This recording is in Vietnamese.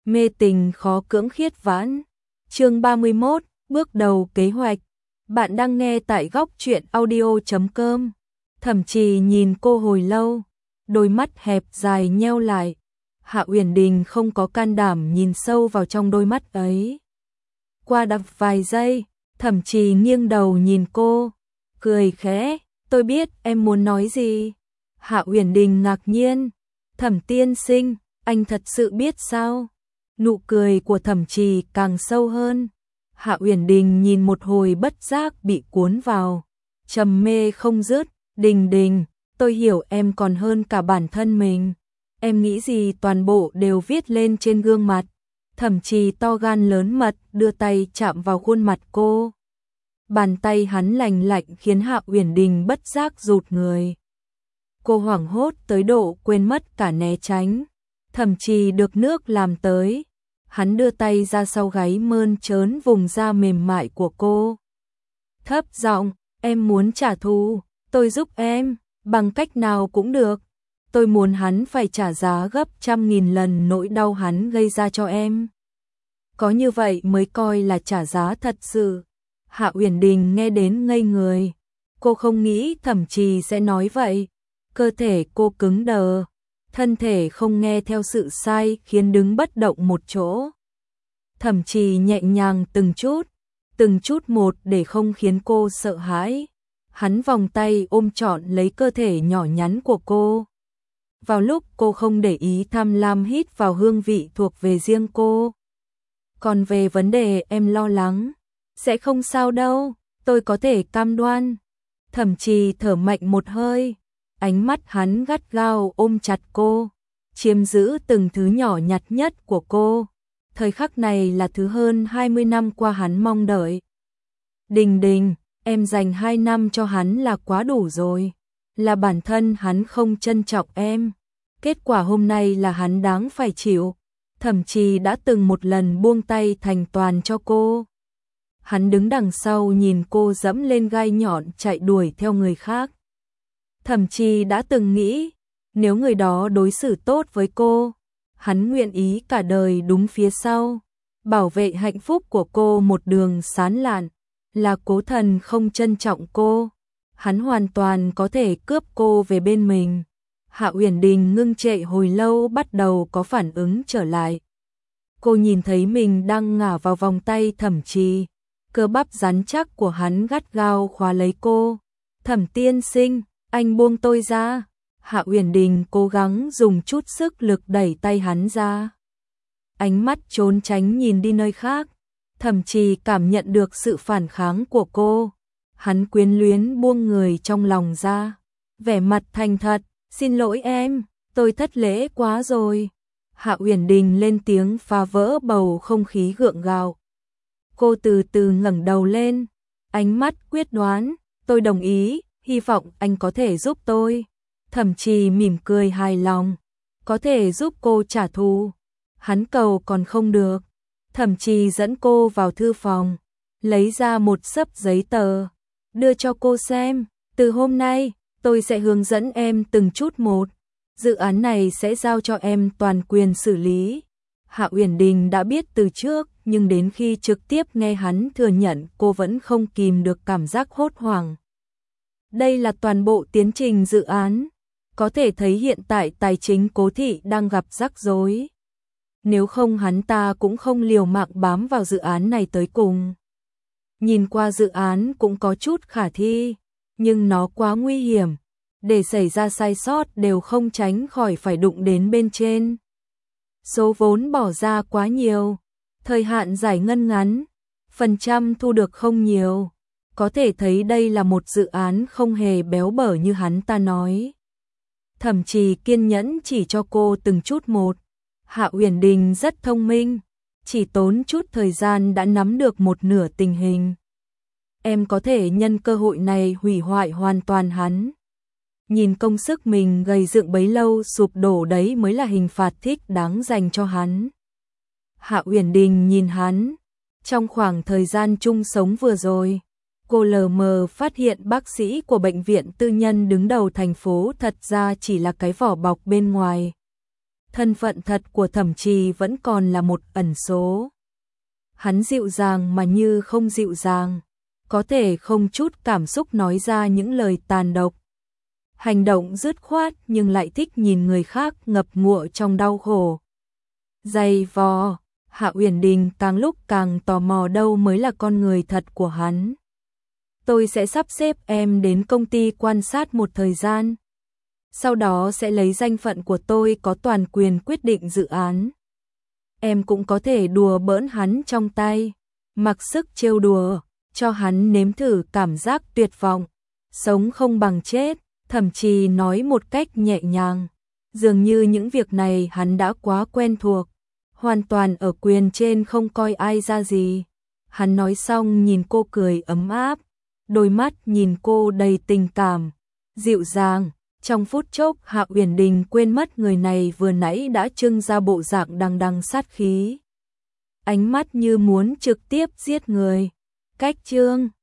Mê tình khó cưỡng khiết vãn. Chương 31, bước đầu kế hoạch. Bạn đang nghe tại góc truyện audio.com. Thẩm Trì nhìn cô hồi lâu, đôi mắt hẹp dài nheo lại. Hạ Uyển Đình không có can đảm nhìn sâu vào trong đôi mắt ấy. Qua đập vài giây, Thẩm Trì nghiêng đầu nhìn cô, cười khẽ, tôi biết em muốn nói gì. Hạ Uyển Đình ngạc nhiên, Thẩm tiên sinh, anh thật sự biết sao? Nụ cười của Thẩm Trì càng sâu hơn. Hạ Uyển Đình nhìn một hồi bất giác bị cuốn vào, trầm mê không dứt. Đình Đình, tôi hiểu em còn hơn cả bản thân mình. Em nghĩ gì toàn bộ đều viết lên trên gương mặt. Thẩm Trì to gan lớn mật đưa tay chạm vào khuôn mặt cô. Bàn tay hắn lành lạnh khiến Hạ Uyển Đình bất giác rụt người. Cô hoảng hốt tới độ quên mất cả né tránh. Thẩm Trì được nước làm tới. Hắn đưa tay ra sau gáy mơn trớn vùng da mềm mại của cô. Thấp giọng, em muốn trả thù, tôi giúp em, bằng cách nào cũng được. Tôi muốn hắn phải trả giá gấp 100.000 lần nỗi đau hắn gây ra cho em. Có như vậy mới coi là trả giá thật sự. Hạ Uyển Đình nghe đến ngây người. Cô không nghĩ Thẩm Trì sẽ nói vậy. Cơ thể cô cứng đờ. Thân thể không nghe theo sự sai khiến đứng bất động một chỗ. Thẩm Trì nhẹ nhàng từng chút một để không khiến cô sợ hãi. Hắn vòng tay ôm trọn lấy cơ thể nhỏ nhắn của cô. Vào lúc cô không để ý tham lam hít vào hương vị thuộc về riêng cô. Còn về vấn đề em lo lắng, sẽ không sao đâu, tôi có thể cam đoan. Thẩm Trì thở mạnh một hơi, ánh mắt hắn gắt gao ôm chặt cô, chiếm giữ từng thứ nhỏ nhặt nhất của cô. Thời khắc này là thứ hơn 20 năm qua hắn mong đợi. Đình Đình, em dành 2 năm cho hắn là quá đủ rồi. Là bản thân hắn không trân trọng em. Kết quả hôm nay là hắn đáng phải chịu. Thẩm Trì đã từng một lần buông tay thành toàn cho cô. Hắn đứng đằng sau nhìn cô dẫm lên gai nhọn chạy đuổi theo người khác. Thẩm Trì đã từng nghĩ, nếu người đó đối xử tốt với cô, hắn nguyện ý cả đời đúng phía sau, bảo vệ hạnh phúc của cô một đường sán lạn. Là Cố Thần không trân trọng cô, hắn hoàn toàn có thể cướp cô về bên mình. Hạ Uyển Đình ngưng trệ hồi lâu bắt đầu có phản ứng trở lại. Cô nhìn thấy mình đang ngả vào vòng tay Thẩm Trì, cơ bắp rắn chắc của hắn gắt gao khóa lấy cô. Thẩm tiên sinh, anh buông tôi ra. Hạ Uyển Đình cố gắng dùng chút sức lực đẩy tay hắn ra. Ánh mắt trốn tránh nhìn đi nơi khác. Thẩm Trì cảm nhận được sự phản kháng của cô. Hắn quyến luyến buông người trong lòng ra. Vẻ mặt thành thật, xin lỗi em, tôi thất lễ quá rồi. Hạ Uyển Đình lên tiếng phá vỡ bầu không khí gượng gạo. Cô từ từ ngẩng đầu lên, ánh mắt quyết đoán, tôi đồng ý, hy vọng anh có thể giúp tôi. Thẩm Trì mỉm cười hài lòng, có thể giúp cô trả thù. Hắn cầu còn không được. Thẩm Trì dẫn cô vào thư phòng, lấy ra một xấp giấy tờ, đưa cho cô xem. Từ hôm nay, tôi sẽ hướng dẫn em từng chút một. Dự án này sẽ giao cho em toàn quyền xử lý. Hạ Uyển Đình đã biết từ trước, nhưng đến khi trực tiếp nghe hắn thừa nhận cô vẫn không kìm được cảm giác hốt hoảng. Đây là toàn bộ tiến trình dự án. Có thể thấy hiện tại tài chính Cố thị đang gặp rắc rối. Nếu không hắn ta cũng không liều mạng bám vào dự án này tới cùng. Nhìn qua dự án cũng có chút khả thi, nhưng nó quá nguy hiểm. Để xảy ra sai sót đều không tránh khỏi phải đụng đến bên trên. Số vốn bỏ ra quá nhiều, thời hạn giải ngân ngắn, phần trăm thu được không nhiều. Có thể thấy đây là một dự án không hề béo bở như hắn ta nói. Thẩm Trì kiên nhẫn chỉ cho cô từng chút một. Hạ Uyển Đình rất thông minh, chỉ tốn chút thời gian đã nắm được một nửa tình hình. Em có thể nhân cơ hội này hủy hoại hoàn toàn hắn. Nhìn công sức mình gầy dựng bấy lâu sụp đổ, đấy mới là hình phạt thích đáng dành cho hắn. Hạ Uyển Đình nhìn hắn. Trong khoảng thời gian chung sống vừa rồi, cô lờ mờ phát hiện bác sĩ của bệnh viện tư nhân đứng đầu thành phố thật ra chỉ là cái vỏ bọc bên ngoài. thân phận thật của Thẩm Trì vẫn còn là một ẩn số. Hắn dịu dàng mà như không dịu dàng, có thể không chút cảm xúc nói ra những lời tàn độc. Hành động dứt khoát nhưng lại thích nhìn người khác ngập ngụa trong đau khổ. Dày vò, Hạ Uyển Đình càng lúc càng tò mò đâu mới là con người thật của hắn. Tôi sẽ sắp xếp em đến công ty quan sát một thời gian. Sau đó sẽ lấy danh phận của tôi có toàn quyền quyết định dự án. Em cũng có thể đùa bỡn hắn trong tay, mặc sức trêu đùa, cho hắn nếm thử cảm giác tuyệt vọng, sống không bằng chết. Thẩm Trì nói một cách nhẹ nhàng, dường như những việc này hắn đã quá quen thuộc, hoàn toàn ở quyền trên không coi ai ra gì. Hắn nói xong nhìn cô cười ấm áp, đôi mắt nhìn cô đầy tình cảm, dịu dàng. Trong phút chốc Hạ Uyển Đình quên mất người này vừa nãy đã trưng ra bộ dạng đằng đằng sát khí. Ánh mắt như muốn trực tiếp giết người. Cách chương